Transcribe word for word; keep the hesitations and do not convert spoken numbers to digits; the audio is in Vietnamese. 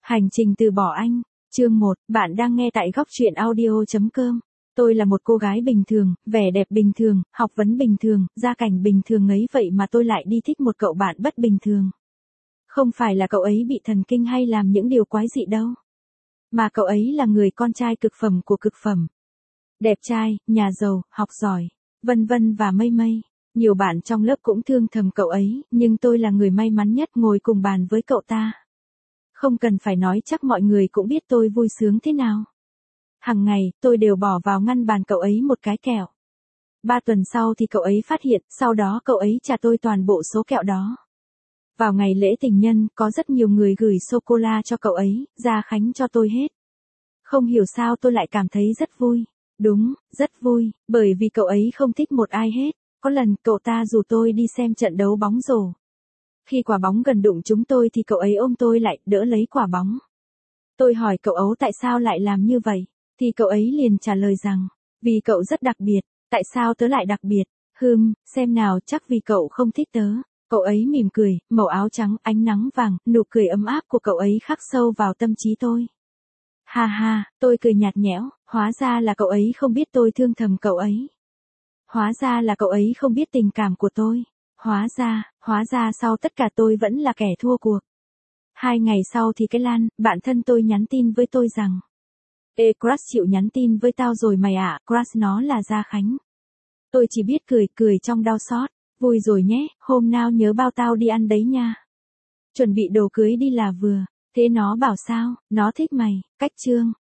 Hành trình từ bỏ anh, chương một, bạn đang nghe tại góc truyện audio chấm com. Tôi là một cô gái bình thường, vẻ đẹp bình thường, học vấn bình thường, gia cảnh bình thường ấy vậy mà tôi lại đi thích một cậu bạn bất bình thường. Không phải là cậu ấy bị thần kinh hay làm những điều quái dị đâu. Mà cậu ấy là người con trai cực phẩm của cực phẩm. Đẹp trai, nhà giàu, học giỏi, vân vân và mây mây. Nhiều bạn trong lớp cũng thương thầm cậu ấy, nhưng tôi là người may mắn nhất ngồi cùng bàn với cậu ta. Không cần phải nói chắc mọi người cũng biết tôi vui sướng thế nào. Hằng ngày, tôi đều bỏ vào ngăn bàn cậu ấy một cái kẹo. Ba tuần sau thì cậu ấy phát hiện, sau đó cậu ấy trả tôi toàn bộ số kẹo đó. Vào ngày lễ tình nhân, có rất nhiều người gửi sô-cô-la cho cậu ấy, Gia Khánh cho tôi hết. Không hiểu sao tôi lại cảm thấy rất vui. Đúng, rất vui, bởi vì cậu ấy không thích một ai hết. Có lần cậu ta rủ tôi đi xem trận đấu bóng rổ. Khi quả bóng gần đụng chúng tôi thì cậu ấy ôm tôi lại, đỡ lấy quả bóng. Tôi hỏi cậu ấy tại sao lại làm như vậy, thì cậu ấy liền trả lời rằng, vì cậu rất đặc biệt. Tại sao tớ lại đặc biệt? Hừm, xem nào, chắc vì cậu không thích tớ. Cậu ấy mỉm cười, màu áo trắng, ánh nắng vàng, nụ cười ấm áp của cậu ấy khắc sâu vào tâm trí tôi. Ha ha, tôi cười nhạt nhẽo, hóa ra là cậu ấy không biết tôi thương thầm cậu ấy. Hóa ra là cậu ấy không biết tình cảm của tôi. Hóa ra, hóa ra sau tất cả tôi vẫn là kẻ thua cuộc. Hai ngày sau thì cái Lan, bạn thân tôi nhắn tin với tôi rằng, ê crush chịu nhắn tin với tao rồi mày ạ, à, crush nó là Gia Khánh. Tôi chỉ biết cười, cười trong đau xót, vui rồi nhé, hôm nào nhớ bao tao đi ăn đấy nha. Chuẩn bị đồ cưới đi là vừa, thế nó bảo sao, nó thích mày, cách chương.